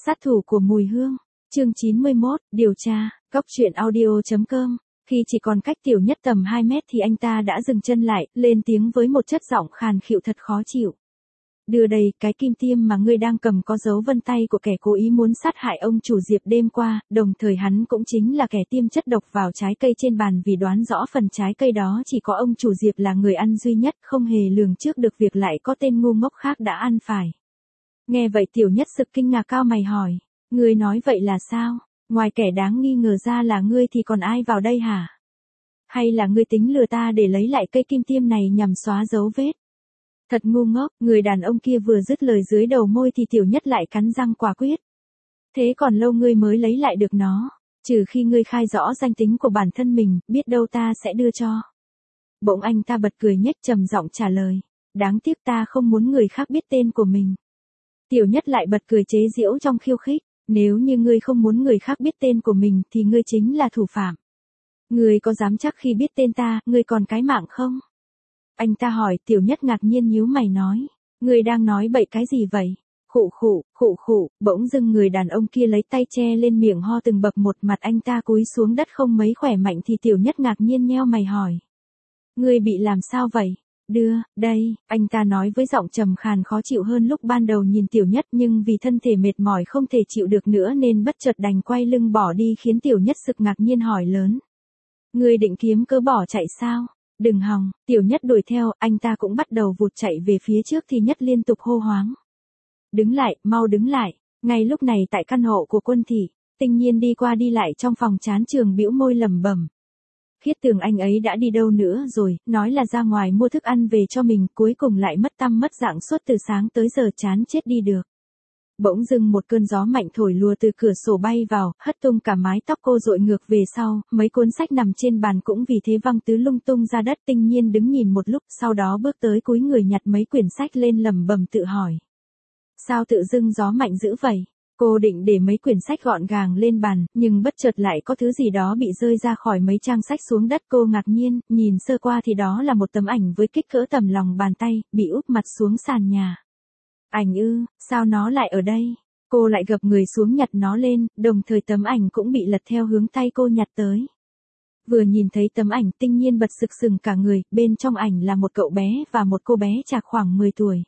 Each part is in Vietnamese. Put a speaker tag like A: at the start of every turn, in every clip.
A: Sát thủ của mùi hương, chương 91, điều tra, góc truyện audio.com. Khi chỉ còn cách Tiểu Nhất tầm 2 mét thì anh ta đã dừng chân lại, lên tiếng với một chất giọng khàn khịu thật khó chịu. Đưa đây, cái kim tiêm mà ngươi đang cầm có dấu vân tay của kẻ cố ý muốn sát hại ông chủ Diệp đêm qua, đồng thời hắn cũng chính là kẻ tiêm chất độc vào trái cây trên bàn vì đoán rõ phần trái cây đó chỉ có ông chủ Diệp là người ăn duy nhất, không hề lường trước được việc lại có tên ngu ngốc khác đã ăn phải. Nghe vậy Tiểu Nhất sực kinh ngạc cao mày hỏi, ngươi nói vậy là sao? Ngoài kẻ đáng nghi ngờ ra là ngươi thì còn ai vào đây hả? Hay là ngươi tính lừa ta để lấy lại cây kim tiêm này nhằm xóa dấu vết? Thật ngu ngốc, người đàn ông kia vừa dứt lời dưới đầu môi thì Tiểu Nhất lại cắn răng quả quyết. Thế còn lâu ngươi mới lấy lại được nó, trừ khi ngươi khai rõ danh tính của bản thân mình, biết đâu ta sẽ đưa cho. Bỗng anh ta bật cười nhếch trầm giọng trả lời, đáng tiếc ta không muốn người khác biết tên của mình. Tiểu Nhất lại bật cười chế giễu trong khiêu khích, nếu như ngươi không muốn người khác biết tên của mình thì ngươi chính là thủ phạm. Ngươi có dám chắc khi biết tên ta, ngươi còn cái mạng không? Anh ta hỏi. Tiểu Nhất ngạc nhiên nhíu mày nói, ngươi đang nói bậy cái gì vậy? Khụ khụ, bỗng dưng người đàn ông kia lấy tay che lên miệng ho từng bập một, mặt anh ta cúi xuống đất không mấy khỏe mạnh thì Tiểu Nhất ngạc nhiên nheo mày hỏi. Ngươi bị làm sao vậy? Đưa, đây, anh ta nói với giọng trầm khàn khó chịu hơn lúc ban đầu nhìn Tiểu Nhất, nhưng vì thân thể mệt mỏi không thể chịu được nữa nên bất chợt đành quay lưng bỏ đi, khiến Tiểu Nhất sực ngạc nhiên hỏi lớn. Ngươi định kiếm cớ bỏ chạy sao? Đừng hòng. Tiểu Nhất đuổi theo, anh ta cũng bắt đầu vụt chạy về phía trước thì Nhất liên tục hô hoáng. Đứng lại, mau đứng lại. Ngay lúc này tại căn hộ của Quân Thị, Tinh Nhiên đi qua đi lại trong phòng chán trường bĩu môi lẩm bẩm. Khiết Tường anh ấy đã đi đâu nữa rồi, nói là ra ngoài mua thức ăn về cho mình, cuối cùng lại mất tăm mất dạng suốt từ sáng tới giờ, chán chết đi được. Bỗng dưng một cơn gió mạnh thổi lùa từ cửa sổ bay vào, hất tung cả mái tóc cô dội ngược về sau, mấy cuốn sách nằm trên bàn cũng vì thế văng tứ lung tung ra đất. Tinh Nhiên đứng nhìn một lúc, sau đó bước tới cúi người nhặt mấy quyển sách lên lẩm bẩm tự hỏi. Sao tự dưng gió mạnh dữ vậy? Cô định để mấy quyển sách gọn gàng lên bàn, nhưng bất chợt lại có thứ gì đó bị rơi ra khỏi mấy trang sách xuống đất. Cô ngạc nhiên, nhìn sơ qua thì đó là một tấm ảnh với kích cỡ tầm lòng bàn tay, bị úp mặt xuống sàn nhà. Ảnh ư, sao nó lại ở đây? Cô lại gập người xuống nhặt nó lên, đồng thời tấm ảnh cũng bị lật theo hướng tay cô nhặt tới. Vừa nhìn thấy tấm ảnh, Tinh Nhiên bật sực sừng cả người, bên trong ảnh là một cậu bé và một cô bé chạc khoảng 10 tuổi.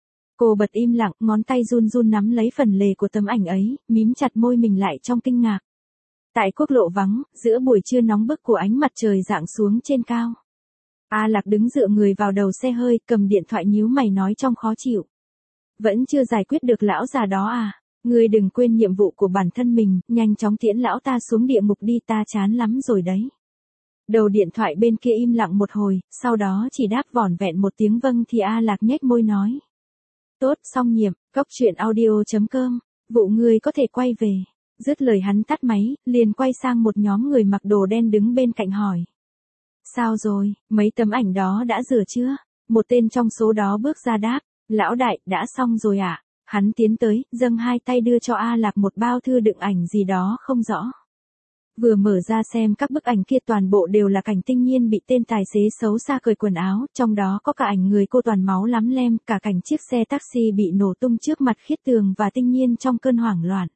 A: Cô bật im lặng, ngón tay run run nắm lấy phần lề của tấm ảnh ấy, mím chặt môi mình lại trong kinh ngạc. Tại quốc lộ vắng, giữa buổi trưa nóng bức của ánh mặt trời rạng xuống trên cao. A Lạc đứng dựa người vào đầu xe hơi, cầm điện thoại nhíu mày nói trong khó chịu. Vẫn chưa giải quyết được lão già đó à? Ngươi đừng quên nhiệm vụ của bản thân mình, nhanh chóng tiễn lão ta xuống địa ngục đi, ta chán lắm rồi đấy. Đầu điện thoại bên kia im lặng một hồi, sau đó chỉ đáp vỏn vẹn một tiếng vâng thì A Lạc nhếch môi nói. Tốt, xong nhiệm, góc truyện audio.com, vụ ngươi có thể quay về. Dứt lời hắn tắt máy, liền quay sang một nhóm người mặc đồ đen đứng bên cạnh hỏi. Sao rồi, mấy tấm ảnh đó đã rửa chưa? Một tên trong số đó bước ra đáp. Lão đại, đã xong rồi ạ. Hắn tiến tới, dâng hai tay đưa cho A Lạc một bao thư đựng ảnh gì đó không rõ. Vừa mở ra xem các bức ảnh kia toàn bộ đều là cảnh Tinh Nhiên bị tên tài xế xấu xa cởi quần áo, trong đó có cả ảnh người cô toàn máu lắm lem, cả cảnh chiếc xe taxi bị nổ tung trước mặt Khiết Tường và Tinh Nhiên trong cơn hoảng loạn.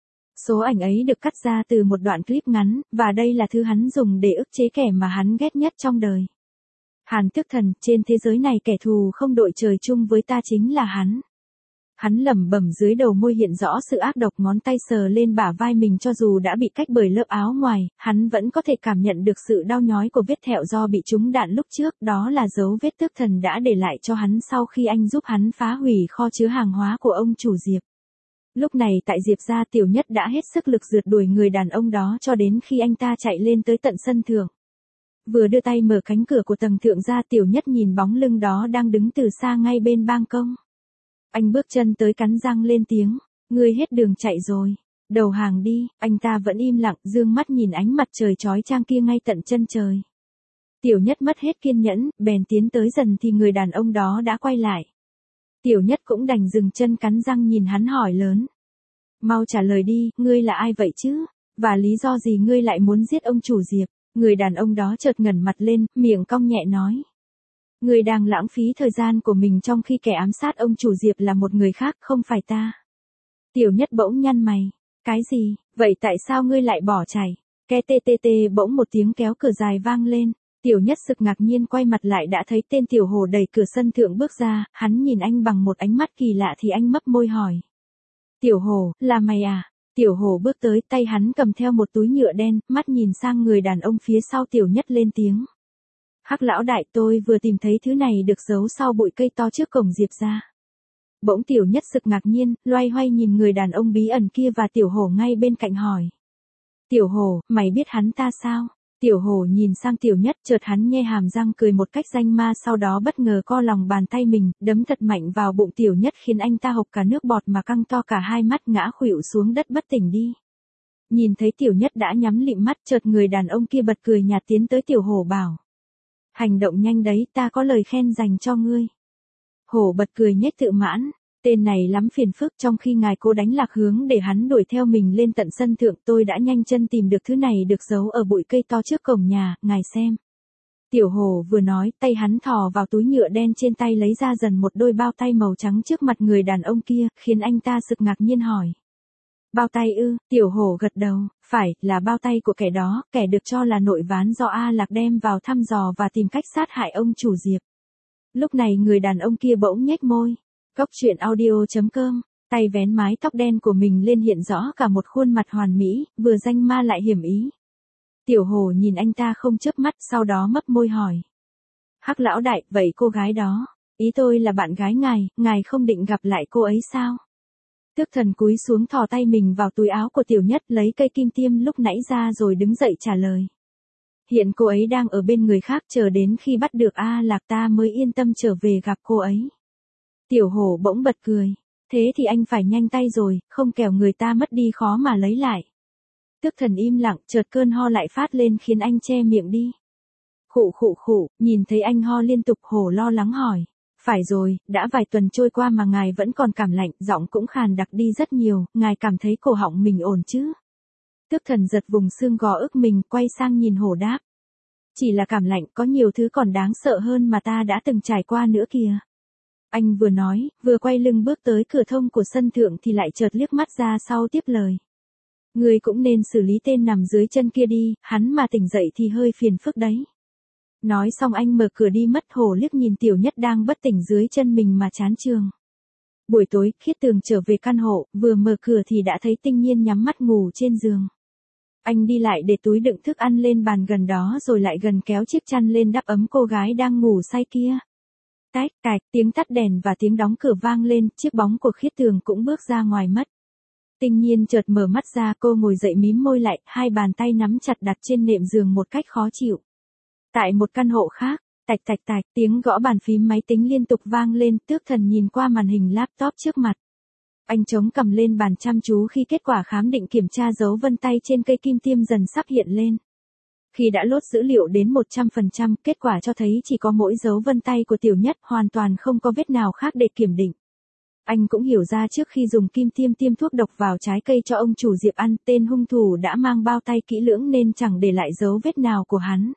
A: Số ảnh ấy được cắt ra từ một đoạn clip ngắn, và đây là thứ hắn dùng để ức chế kẻ mà hắn ghét nhất trong đời. Hàn Tước Thần, trên thế giới này kẻ thù không đội trời chung với ta chính là hắn. Hắn lẩm bẩm, dưới đầu môi hiện rõ sự ác độc, ngón tay sờ lên bả vai mình, cho dù đã bị cách bởi lớp áo ngoài, hắn vẫn có thể cảm nhận được sự đau nhói của vết thẹo do bị trúng đạn lúc trước, đó là dấu vết Tước Thần đã để lại cho hắn sau khi anh giúp hắn phá hủy kho chứa hàng hóa của ông chủ Diệp. Lúc này tại Diệp gia, Tiểu Nhất đã hết sức lực rượt đuổi người đàn ông đó cho đến khi anh ta chạy lên tới tận sân thượng. Vừa đưa tay mở cánh cửa của tầng thượng ra, Tiểu Nhất nhìn bóng lưng đó đang đứng từ xa ngay bên ban công. Anh bước chân tới cắn răng lên tiếng, ngươi hết đường chạy rồi, đầu hàng đi. Anh ta vẫn im lặng, dương mắt nhìn ánh mặt trời chói chang kia ngay tận chân trời. Tiểu Nhất mất hết kiên nhẫn, bèn tiến tới dần thì người đàn ông đó đã quay lại. Tiểu Nhất cũng đành dừng chân cắn răng nhìn hắn hỏi lớn. Mau trả lời đi, ngươi là ai vậy chứ? Và lý do gì ngươi lại muốn giết ông chủ Diệp? Người đàn ông đó chợt ngẩng mặt lên, miệng cong nhẹ nói. Ngươi đang lãng phí thời gian của mình trong khi kẻ ám sát ông chủ Diệp là một người khác, không phải ta. Tiểu Nhất bỗng nhăn mày. Cái gì, vậy tại sao ngươi lại bỏ chạy? Ke tê tê tê bỗng một tiếng kéo cửa dài vang lên. Tiểu Nhất sực ngạc nhiên quay mặt lại đã thấy tên Tiểu Hổ đẩy cửa sân thượng bước ra, hắn nhìn anh bằng một ánh mắt kỳ lạ thì anh mấp môi hỏi. Tiểu Hổ, là mày à? Tiểu Hổ bước tới, tay hắn cầm theo một túi nhựa đen, mắt nhìn sang người đàn ông phía sau. Tiểu Nhất lên tiếng. Hắc lão đại, tôi vừa tìm thấy thứ này được giấu sau bụi cây to trước cổng Diệp gia. Bỗng Tiểu Nhất sực ngạc nhiên, loay hoay nhìn người đàn ông bí ẩn kia và Tiểu Hổ ngay bên cạnh hỏi. Tiểu Hổ, mày biết hắn ta sao? Tiểu Hổ nhìn sang Tiểu Nhất, chợt hắn nhe hàm răng cười một cách danh ma, sau đó bất ngờ co lòng bàn tay mình, đấm thật mạnh vào bụng Tiểu Nhất khiến anh ta hộc cả nước bọt mà căng to cả hai mắt, ngã khuỵu xuống đất bất tỉnh đi. Nhìn thấy Tiểu Nhất đã nhắm lịm mắt, chợt người đàn ông kia bật cười nhạt tiến tới Tiểu Hổ bảo. Hành động nhanh đấy, ta có lời khen dành cho ngươi. Hổ bật cười nhếch tự mãn. Tên này lắm phiền phức, trong khi ngài cố đánh lạc hướng để hắn đuổi theo mình lên tận sân thượng, tôi đã nhanh chân tìm được thứ này được giấu ở bụi cây to trước cổng nhà, ngài xem. Tiểu Hổ vừa nói, tay hắn thò vào túi nhựa đen trên tay lấy ra dần một đôi bao tay màu trắng trước mặt người đàn ông kia, khiến anh ta sực ngạc nhiên hỏi. Bao tay ư? Tiểu Hổ gật đầu, phải, là bao tay của kẻ đó, kẻ được cho là nội ván do A Lạc đem vào thăm dò và tìm cách sát hại ông chủ Diệp. Lúc này người đàn ông kia bỗng nhếch môi. Cốc truyện audio.com, tay vén mái tóc đen của mình lên hiện rõ cả một khuôn mặt hoàn mỹ, vừa danh ma lại hiểm ý. Tiểu Hổ nhìn anh ta không chớp mắt, sau đó mấp môi hỏi. Hắc lão đại, vậy cô gái đó, ý tôi là bạn gái ngài không định gặp lại cô ấy sao? Tước Thần cúi xuống thò tay mình vào túi áo của Tiểu Nhất lấy cây kim tiêm lúc nãy ra rồi đứng dậy trả lời. Hiện cô ấy đang ở bên người khác, chờ đến khi bắt được A Lạc ta mới yên tâm trở về gặp cô ấy. Tiểu Hổ bỗng bật cười. Thế thì anh phải nhanh tay rồi, không kẻo người ta mất đi khó mà lấy lại. Tước Thần im lặng, chợt cơn ho lại phát lên khiến anh che miệng đi. Khụ khụ khụ, nhìn thấy anh ho liên tục, Hổ lo lắng hỏi. Phải rồi, đã vài tuần trôi qua mà ngài vẫn còn cảm lạnh, giọng cũng khàn đặc đi rất nhiều, ngài cảm thấy cổ họng mình ổn chứ? Tước Thần giật vùng xương gò ức mình, quay sang nhìn Hổ đáp. Chỉ là cảm lạnh, có nhiều thứ còn đáng sợ hơn mà ta đã từng trải qua nữa kìa. Anh vừa nói, vừa quay lưng bước tới cửa thông của sân thượng thì lại chợt liếc mắt ra sau tiếp lời. Ngươi cũng nên xử lý tên nằm dưới chân kia đi, hắn mà tỉnh dậy thì hơi phiền phức đấy. Nói xong anh mở cửa đi mất. Hổ liếc nhìn Tiểu Nhất đang bất tỉnh dưới chân mình mà chán chường. Buổi tối, Khiết Tường trở về căn hộ, vừa mở cửa thì đã thấy Tinh Nhiên nhắm mắt ngủ trên giường. Anh đi lại để túi đựng thức ăn lên bàn gần đó rồi lại gần kéo chiếc chăn lên đắp ấm cô gái đang ngủ say kia. Tách cạch, tiếng tắt đèn và tiếng đóng cửa vang lên, chiếc bóng của Khiết Tường cũng bước ra ngoài mất. Tinh Nhiên chợt mở mắt ra, cô ngồi dậy mím môi lại, hai bàn tay nắm chặt đặt trên nệm giường một cách khó chịu. Tại một căn hộ khác, tạch tạch tạch, tiếng gõ bàn phím máy tính liên tục vang lên. Tước Thần nhìn qua màn hình laptop trước mặt. Anh chống cằm lên bàn chăm chú khi kết quả khám định kiểm tra dấu vân tay trên cây kim tiêm dần sắp hiện lên. Khi đã lốt dữ liệu đến 100%, kết quả cho thấy chỉ có mỗi dấu vân tay của Tiểu Nhất, hoàn toàn không có vết nào khác để kiểm định. Anh cũng hiểu ra trước khi dùng kim tiêm tiêm thuốc độc vào trái cây cho ông chủ Diệp ăn, tên hung thủ đã mang bao tay kỹ lưỡng nên chẳng để lại dấu vết nào của hắn.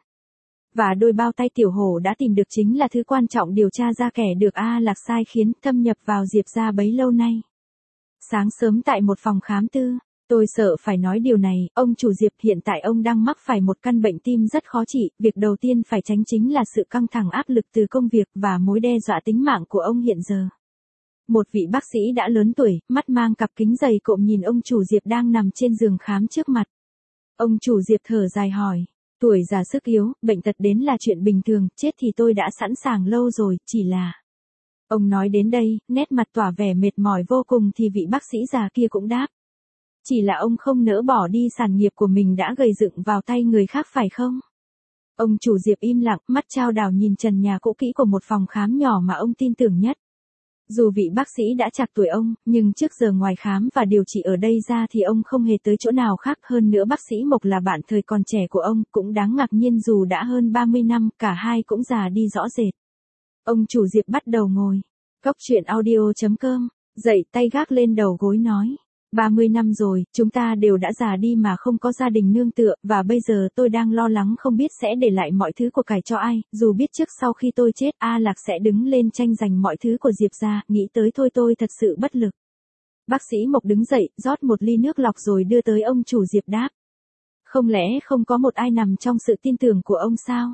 A: Và đôi bao tay Tiểu Hổ đã tìm được chính là thứ quan trọng điều tra ra kẻ được A Lạc sai khiến thâm nhập vào Diệp gia bấy lâu nay. Sáng sớm tại một phòng khám tư, tôi sợ phải nói điều này, ông chủ Diệp hiện tại ông đang mắc phải một căn bệnh tim rất khó trị, việc đầu tiên phải tránh chính là sự căng thẳng áp lực từ công việc và mối đe dọa tính mạng của ông hiện giờ. Một vị bác sĩ đã lớn tuổi, mắt mang cặp kính dày cộm nhìn ông chủ Diệp đang nằm trên giường khám trước mặt. Ông chủ Diệp thở dài hỏi, tuổi già sức yếu, bệnh tật đến là chuyện bình thường, chết thì tôi đã sẵn sàng lâu rồi, chỉ là... Ông nói đến đây, nét mặt tỏa vẻ mệt mỏi vô cùng thì vị bác sĩ già kia cũng đáp. Chỉ là ông không nỡ bỏ đi sản nghiệp của mình đã gầy dựng vào tay người khác phải không? Ông chủ Diệp im lặng, mắt chao đảo nhìn trần nhà cũ kỹ của một phòng khám nhỏ mà ông tin tưởng nhất. Dù vị bác sĩ đã chạc tuổi ông, nhưng trước giờ ngoài khám và điều trị ở đây ra thì ông không hề tới chỗ nào khác. Hơn nữa bác sĩ Mộc là bạn thời còn trẻ của ông, cũng đáng ngạc nhiên dù đã hơn 30 năm, cả hai cũng già đi rõ rệt. Ông chủ Diệp bắt đầu ngồi. Cốc truyện audio.com, dậy tay gác lên đầu gối nói. 30 năm rồi, chúng ta đều đã già đi mà không có gia đình nương tựa, và bây giờ tôi đang lo lắng không biết sẽ để lại mọi thứ của cải cho ai, dù biết trước sau khi tôi chết A Lạc sẽ đứng lên tranh giành mọi thứ của Diệp gia, nghĩ tới thôi tôi thật sự bất lực. Bác sĩ Mộc đứng dậy, rót một ly nước lọc rồi đưa tới ông chủ Diệp đáp. Không lẽ không có một ai nằm trong sự tin tưởng của ông sao?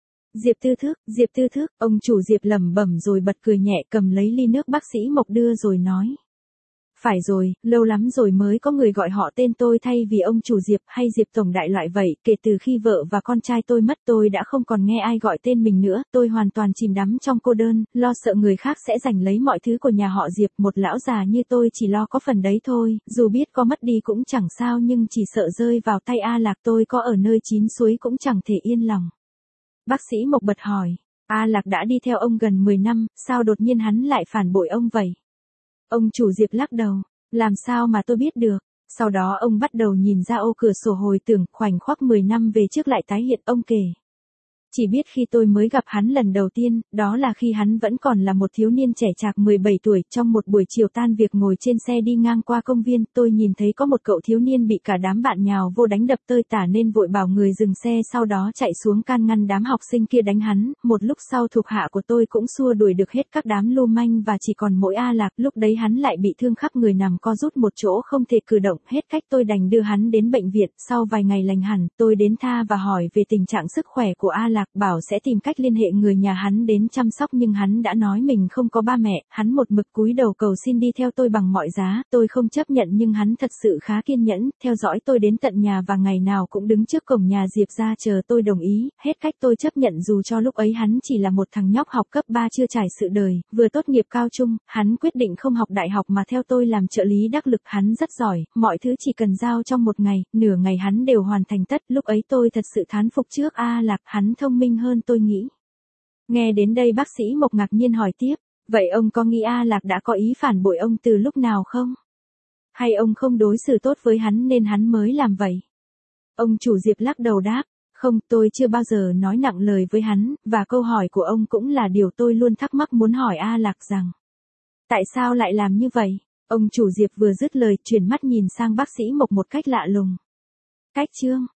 A: Diệp Tư Thức, ông chủ Diệp lẩm bẩm rồi bật cười nhẹ cầm lấy ly nước bác sĩ Mộc đưa rồi nói. Phải rồi, lâu lắm rồi mới có người gọi họ tên tôi thay vì ông chủ Diệp hay Diệp tổng đại loại vậy, kể từ khi vợ và con trai tôi mất tôi đã không còn nghe ai gọi tên mình nữa, tôi hoàn toàn chìm đắm trong cô đơn, lo sợ người khác sẽ giành lấy mọi thứ của nhà họ Diệp, một lão già như tôi chỉ lo có phần đấy thôi, dù biết có mất đi cũng chẳng sao nhưng chỉ sợ rơi vào tay A Lạc tôi có ở nơi chín suối cũng chẳng thể yên lòng. Bác sĩ Mộc bật hỏi, A Lạc đã đi theo ông gần 10 năm, sao đột nhiên hắn lại phản bội ông vậy? Ông chủ Diệp lắc đầu, làm sao mà tôi biết được, sau đó ông bắt đầu nhìn ra ô cửa sổ hồi tưởng khoảnh khắc 10 năm về trước lại tái hiện ông kể. Chỉ biết khi tôi mới gặp hắn lần đầu tiên, đó là khi hắn vẫn còn là một thiếu niên trẻ trạc 17 tuổi, trong một buổi chiều tan việc ngồi trên xe đi ngang qua công viên, tôi nhìn thấy có một cậu thiếu niên bị cả đám bạn nhào vô đánh đập tơi tả nên vội bảo người dừng xe sau đó chạy xuống can ngăn đám học sinh kia đánh hắn, một lúc sau thuộc hạ của tôi cũng xua đuổi được hết các đám lưu manh và chỉ còn mỗi A Lạc, lúc đấy hắn lại bị thương khắp người nằm co rút một chỗ không thể cử động, hết cách tôi đành đưa hắn đến bệnh viện, sau vài ngày lành hẳn, tôi đến tha và hỏi về tình trạng sức khỏe của A Lạc, bảo sẽ tìm cách liên hệ người nhà hắn đến chăm sóc nhưng hắn đã nói mình không có ba mẹ, hắn một mực cúi đầu cầu xin đi theo tôi bằng mọi giá, tôi không chấp nhận nhưng hắn thật sự khá kiên nhẫn, theo dõi tôi đến tận nhà và ngày nào cũng đứng trước cổng nhà Diệp ra chờ tôi đồng ý, hết cách tôi chấp nhận dù cho lúc ấy hắn chỉ là một thằng nhóc học cấp 3 chưa trải sự đời, vừa tốt nghiệp cao trung, hắn quyết định không học đại học mà theo tôi làm trợ lý đắc lực, hắn rất giỏi, mọi thứ chỉ cần giao trong một ngày, nửa ngày hắn đều hoàn thành tất, lúc ấy tôi thật sự thán phục trước A Lạc, hắn thông minh hơn tôi nghĩ. Nghe đến đây bác sĩ Mộc ngạc nhiên hỏi tiếp, vậy ông có nghĩ A Lạc đã có ý phản bội ông từ lúc nào không? Hay ông không đối xử tốt với hắn nên hắn mới làm vậy? Ông chủ Diệp lắc đầu đáp, không, tôi chưa bao giờ nói nặng lời với hắn, và câu hỏi của ông cũng là điều tôi luôn thắc mắc muốn hỏi A Lạc rằng, tại sao lại làm như vậy? Ông chủ Diệp vừa dứt lời, chuyển mắt nhìn sang bác sĩ Mộc một cách lạ lùng. Cách chương